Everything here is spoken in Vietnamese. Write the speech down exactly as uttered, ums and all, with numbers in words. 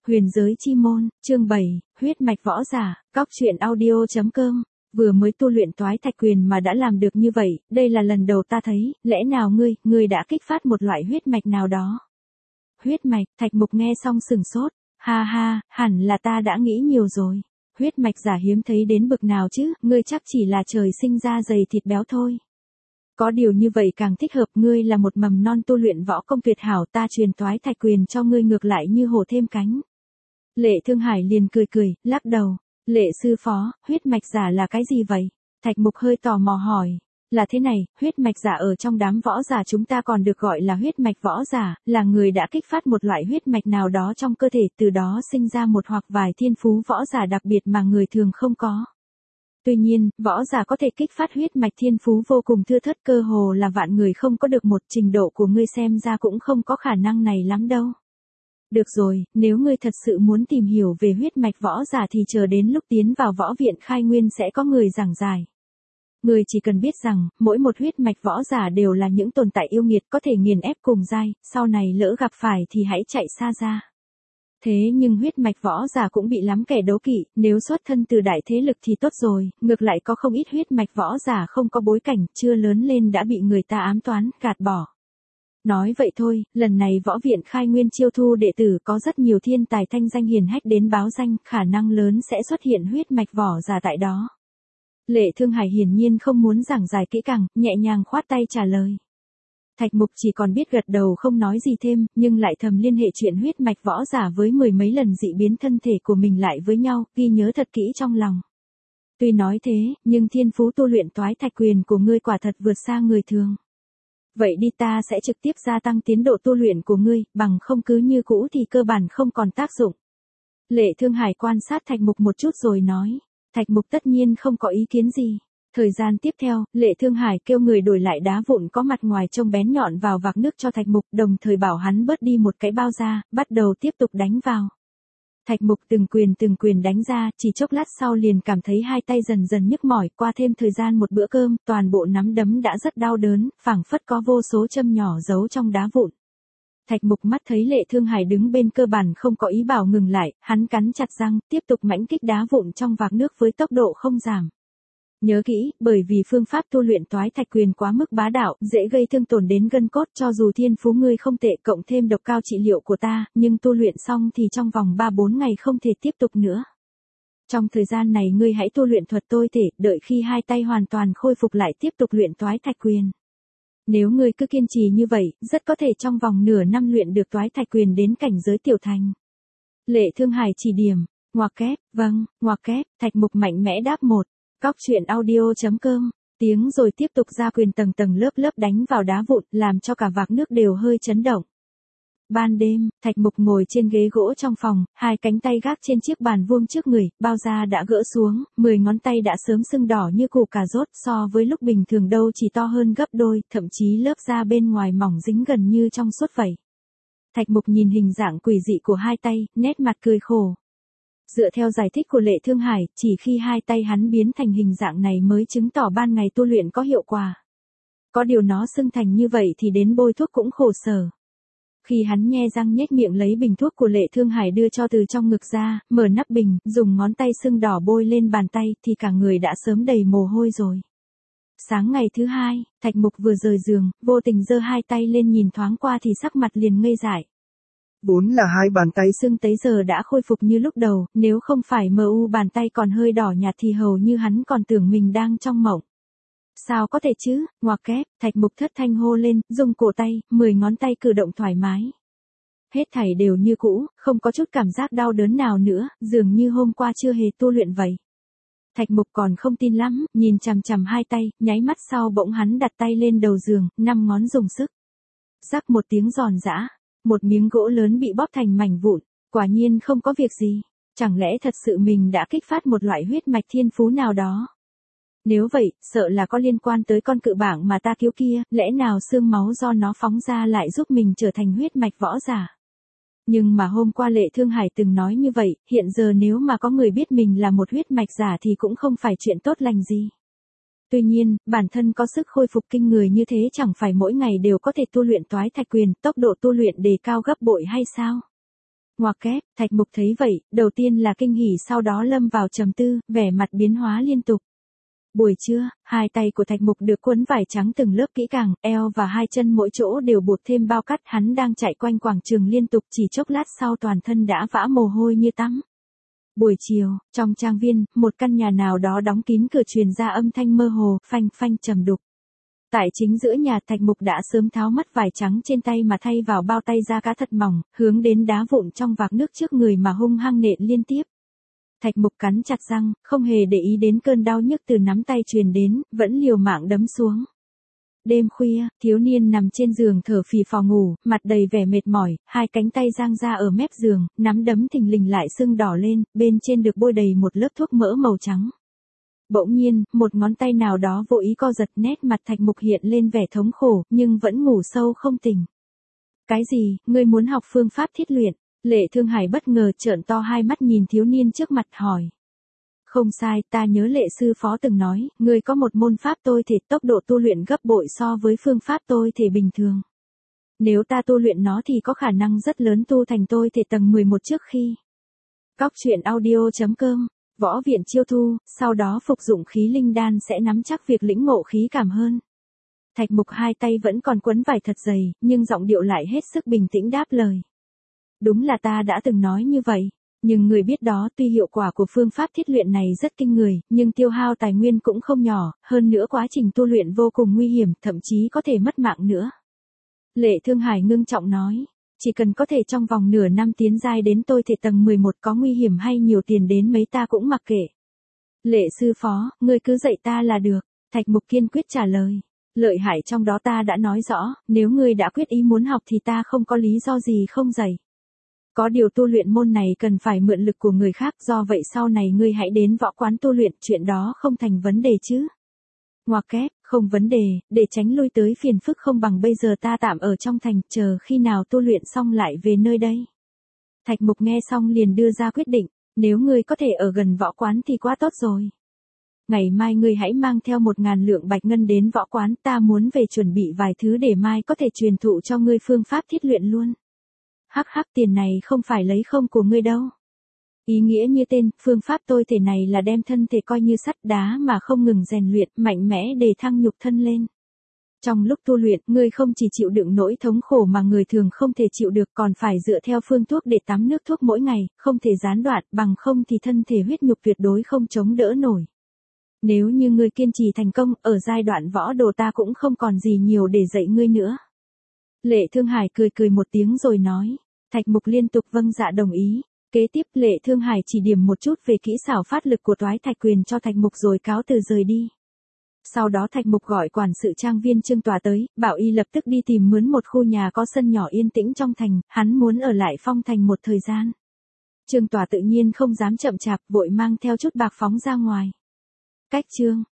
Huyền giới chi môn, chương bảy, huyết mạch võ giả, cóc truyện audio.com. Vừa mới tu luyện toái thạch quyền mà đã làm được như vậy, đây là lần đầu ta thấy, lẽ nào ngươi, ngươi đã kích phát một loại huyết mạch nào đó? Huyết mạch, Thạch Mục nghe xong sừng sốt, ha ha, hẳn là ta đã nghĩ nhiều rồi. Huyết mạch giả hiếm thấy đến bực nào chứ, ngươi chắc chỉ là trời sinh ra dày thịt béo thôi. Có điều như vậy càng thích hợp, ngươi là một mầm non tu luyện võ công tuyệt hảo, ta truyền toái thạch quyền cho ngươi ngược lại như hổ thêm cánh. Lệ Thương Hải liền cười cười, lắc đầu, Lệ sư phó, huyết mạch giả là cái gì vậy? Thạch Mục hơi tò mò hỏi, là thế này, huyết mạch giả ở trong đám võ giả chúng ta còn được gọi là huyết mạch võ giả, là người đã kích phát một loại huyết mạch nào đó trong cơ thể, từ đó sinh ra một hoặc vài thiên phú võ giả đặc biệt mà người thường không có. Tuy nhiên, võ giả có thể kích phát huyết mạch thiên phú vô cùng thưa thớt, cơ hồ là vạn người không có được một, trình độ của ngươi xem ra cũng không có khả năng này lắm đâu. Được rồi, nếu ngươi thật sự muốn tìm hiểu về huyết mạch võ giả thì chờ đến lúc tiến vào võ viện khai nguyên sẽ có người giảng giải. Ngươi chỉ cần biết rằng, mỗi một huyết mạch võ giả đều là những tồn tại yêu nghiệt có thể nghiền ép cùng giai, sau này lỡ gặp phải thì hãy chạy xa ra. Thế nhưng huyết mạch võ giả cũng bị lắm kẻ đố kỵ, nếu xuất thân từ đại thế lực thì tốt rồi, ngược lại có không ít huyết mạch võ giả không có bối cảnh, chưa lớn lên đã bị người ta ám toán, gạt bỏ. Nói vậy thôi, lần này võ viện khai nguyên chiêu thu đệ tử có rất nhiều thiên tài thanh danh hiển hách đến báo danh, khả năng lớn sẽ xuất hiện huyết mạch võ giả tại đó. Lệ Thương Hải hiển nhiên không muốn giảng giải kỹ càng, nhẹ nhàng khoát tay trả lời. Thạch Mục chỉ còn biết gật đầu không nói gì thêm, nhưng lại thầm liên hệ chuyện huyết mạch võ giả với mười mấy lần dị biến thân thể của mình lại với nhau, ghi nhớ thật kỹ trong lòng. Tuy nói thế, nhưng thiên phú tu luyện toái thạch quyền của ngươi quả thật vượt xa người thường. Vậy đi, ta sẽ trực tiếp gia tăng tiến độ tu luyện của ngươi, bằng không cứ như cũ thì cơ bản không còn tác dụng. Lệ Thương Hải quan sát Thạch Mục một chút rồi nói. Thạch Mục tất nhiên không có ý kiến gì. Thời gian tiếp theo, Lệ Thương Hải kêu người đổi lại đá vụn có mặt ngoài trông bén nhọn vào vạc nước cho Thạch Mục, đồng thời bảo hắn bớt đi một cái bao ra, bắt đầu tiếp tục đánh vào. Thạch Mục từng quyền từng quyền đánh ra, chỉ chốc lát sau liền cảm thấy hai tay dần dần nhức mỏi, qua thêm thời gian một bữa cơm, toàn bộ nắm đấm đã rất đau đớn, phảng phất có vô số châm nhỏ giấu trong đá vụn. Thạch Mục mắt thấy Lệ Thương Hải đứng bên cơ bản không có ý bảo ngừng lại, hắn cắn chặt răng, tiếp tục mãnh kích đá vụn trong vạc nước với tốc độ không giảm. Nhớ kỹ, bởi vì phương pháp tu luyện toái thạch quyền quá mức bá đạo, dễ gây thương tổn đến gân cốt, cho dù thiên phú ngươi không tệ cộng thêm độc cao trị liệu của ta, nhưng tu luyện xong thì trong vòng ba bốn ngày không thể tiếp tục nữa. Trong thời gian này ngươi hãy tu luyện thuật tôi thể, đợi khi hai tay hoàn toàn khôi phục lại tiếp tục luyện toái thạch quyền. Nếu ngươi cứ kiên trì như vậy, rất có thể trong vòng nửa năm luyện được toái thạch quyền đến cảnh giới tiểu thành. Lệ Thương Hải chỉ điểm, ngoặc kép, vâng, ngoặc kép, Thạch Mục mạnh mẽ đáp một. Cóc truyện audio.com, tiếng rồi tiếp tục ra quyền tầng tầng lớp lớp đánh vào đá vụn, làm cho cả vạc nước đều hơi chấn động. Ban đêm, Thạch Mục ngồi trên ghế gỗ trong phòng, hai cánh tay gác trên chiếc bàn vuông trước người, bao da đã gỡ xuống, mười ngón tay đã sớm sưng đỏ như củ cà rốt, so với lúc bình thường đâu chỉ to hơn gấp đôi, thậm chí lớp da bên ngoài mỏng dính gần như trong suốt vậy. Thạch Mục nhìn hình dạng quỷ dị của hai tay, nét mặt cười khổ. Dựa theo giải thích của Lệ Thương Hải, chỉ khi hai tay hắn biến thành hình dạng này mới chứng tỏ ban ngày tu luyện có hiệu quả. Có điều nó sưng thành như vậy thì đến bôi thuốc cũng khổ sở. Khi hắn nhe răng nhếch miệng lấy bình thuốc của Lệ Thương Hải đưa cho từ trong ngực ra, mở nắp bình, dùng ngón tay sưng đỏ bôi lên bàn tay thì cả người đã sớm đầy mồ hôi rồi. Sáng ngày thứ hai, Thạch Mục vừa rời giường, vô tình giơ hai tay lên nhìn thoáng qua thì sắc mặt liền ngây dại. Vốn là hai bàn tay sưng tới giờ đã khôi phục như lúc đầu, nếu không phải mờ u bàn tay còn hơi đỏ nhạt thì hầu như hắn còn tưởng mình đang trong mộng. Sao có thể chứ, ngoặc kép, Thạch Mục thất thanh hô lên, dùng cổ tay, mười ngón tay cử động thoải mái. Hết thảy đều như cũ, không có chút cảm giác đau đớn nào nữa, dường như hôm qua chưa hề tu luyện vậy. Thạch Mục còn không tin lắm, nhìn chằm chằm hai tay, nháy mắt sau bỗng hắn đặt tay lên đầu giường, năm ngón dùng sức. Rắc một tiếng giòn giã. Một miếng gỗ lớn bị bóp thành mảnh vụn, quả nhiên không có việc gì. Chẳng lẽ thật sự mình đã kích phát một loại huyết mạch thiên phú nào đó? Nếu vậy, sợ là có liên quan tới con cự bảng mà ta cứu kia, lẽ nào xương máu do nó phóng ra lại giúp mình trở thành huyết mạch võ giả? Nhưng mà hôm qua Lệ Thương Hải từng nói như vậy, hiện giờ nếu mà có người biết mình là một huyết mạch giả thì cũng không phải chuyện tốt lành gì. Tuy nhiên, bản thân có sức khôi phục kinh người như thế chẳng phải mỗi ngày đều có thể tu luyện toái thạch quyền, tốc độ tu luyện đề cao gấp bội hay sao? Ngoặc kép, Thạch Mục thấy vậy, đầu tiên là kinh hỉ sau đó lâm vào trầm tư, vẻ mặt biến hóa liên tục. Buổi trưa, hai tay của Thạch Mục được quấn vải trắng từng lớp kỹ càng, eo và hai chân mỗi chỗ đều buộc thêm bao cắt, hắn đang chạy quanh quảng trường liên tục, chỉ chốc lát sau toàn thân đã vã mồ hôi như tắm. Buổi chiều, trong trang viên, một căn nhà nào đó đóng kín cửa truyền ra âm thanh mơ hồ, phanh phanh trầm đục. Tại chính giữa nhà, Thạch Mục đã sớm tháo mất vải trắng trên tay mà thay vào bao tay da cá thật mỏng, hướng đến đá vụn trong vạc nước trước người mà hung hăng nện liên tiếp. Thạch Mục cắn chặt răng, không hề để ý đến cơn đau nhức từ nắm tay truyền đến, vẫn liều mạng đấm xuống. Đêm khuya, thiếu niên nằm trên giường thở phì phò ngủ, mặt đầy vẻ mệt mỏi, hai cánh tay giang ra ở mép giường, nắm đấm thình lình lại sưng đỏ lên, bên trên được bôi đầy một lớp thuốc mỡ màu trắng. Bỗng nhiên, một ngón tay nào đó vô ý co giật, nét mặt Thạch Mục hiện lên vẻ thống khổ, nhưng vẫn ngủ sâu không tỉnh. Cái gì, ngươi muốn học phương pháp thiết luyện? Lệ Thương Hải bất ngờ trợn to hai mắt nhìn thiếu niên trước mặt hỏi. Không sai, ta nhớ Lệ sư phó từng nói, ngươi có một môn pháp tôi thể tốc độ tu luyện gấp bội so với phương pháp tôi thể bình thường. Nếu ta tu luyện nó thì có khả năng rất lớn tu thành tôi thể tầng mười một trước khi. Cóc truyện audio chấm com, võ viện chiêu thu, sau đó phục dụng khí linh đan sẽ nắm chắc việc lĩnh ngộ khí cảm hơn. Thạch Mục hai tay vẫn còn quấn vải thật dày, nhưng giọng điệu lại hết sức bình tĩnh đáp lời. Đúng là ta đã từng nói như vậy, nhưng người biết đó, tuy hiệu quả của phương pháp thiết luyện này rất kinh người, nhưng tiêu hao tài nguyên cũng không nhỏ, hơn nữa quá trình tu luyện vô cùng nguy hiểm, thậm chí có thể mất mạng nữa. Lệ Thương Hải ngưng trọng nói, chỉ cần có thể trong vòng nửa năm tiến giai đến tôi thể tầng mười một, có nguy hiểm hay nhiều tiền đến mấy ta cũng mặc kệ. Lệ sư phó, ngươi cứ dạy ta là được, Thạch Mục kiên quyết trả lời. Lợi hại trong đó ta đã nói rõ, nếu ngươi đã quyết ý muốn học thì ta không có lý do gì không dạy. Có điều tu luyện môn này cần phải mượn lực của người khác, do vậy sau này ngươi hãy đến võ quán tu luyện, chuyện đó không thành vấn đề chứ. Ngoặc kép, không vấn đề, để tránh lui tới phiền phức không bằng bây giờ ta tạm ở trong thành, chờ khi nào tu luyện xong lại về nơi đây. Thạch Mục nghe xong liền đưa ra quyết định, nếu ngươi có thể ở gần võ quán thì quá tốt rồi. Ngày mai ngươi hãy mang theo một ngàn lượng bạch ngân đến võ quán, ta muốn về chuẩn bị vài thứ để mai có thể truyền thụ cho ngươi phương pháp thiết luyện luôn. Hắc hắc, tiền này không phải lấy không của ngươi đâu. Ý nghĩa như tên, phương pháp tôi thể này là đem thân thể coi như sắt đá mà không ngừng rèn luyện, mạnh mẽ để thăng nhục thân lên. Trong lúc tu luyện, ngươi không chỉ chịu đựng nỗi thống khổ mà người thường không thể chịu được, còn phải dựa theo phương thuốc để tắm nước thuốc mỗi ngày, không thể gián đoạn, bằng không thì thân thể huyết nhục tuyệt đối không chống đỡ nổi. Nếu như ngươi kiên trì thành công, ở giai đoạn võ đồ ta cũng không còn gì nhiều để dạy ngươi nữa. Lệ Thương Hải cười cười một tiếng rồi nói. Thạch Mục liên tục vâng dạ đồng ý. Kế tiếp Lệ Thương Hải chỉ điểm một chút về kỹ xảo phát lực của toái thạch quyền cho Thạch Mục rồi cáo từ rời đi. Sau đó Thạch Mục gọi quản sự trang viên Trương Tòa tới, bảo y lập tức đi tìm mướn một khu nhà có sân nhỏ yên tĩnh trong thành, hắn muốn ở lại Phong Thành một thời gian. Trương Tòa tự nhiên không dám chậm chạp, vội mang theo chút bạc phóng ra ngoài. Cách chương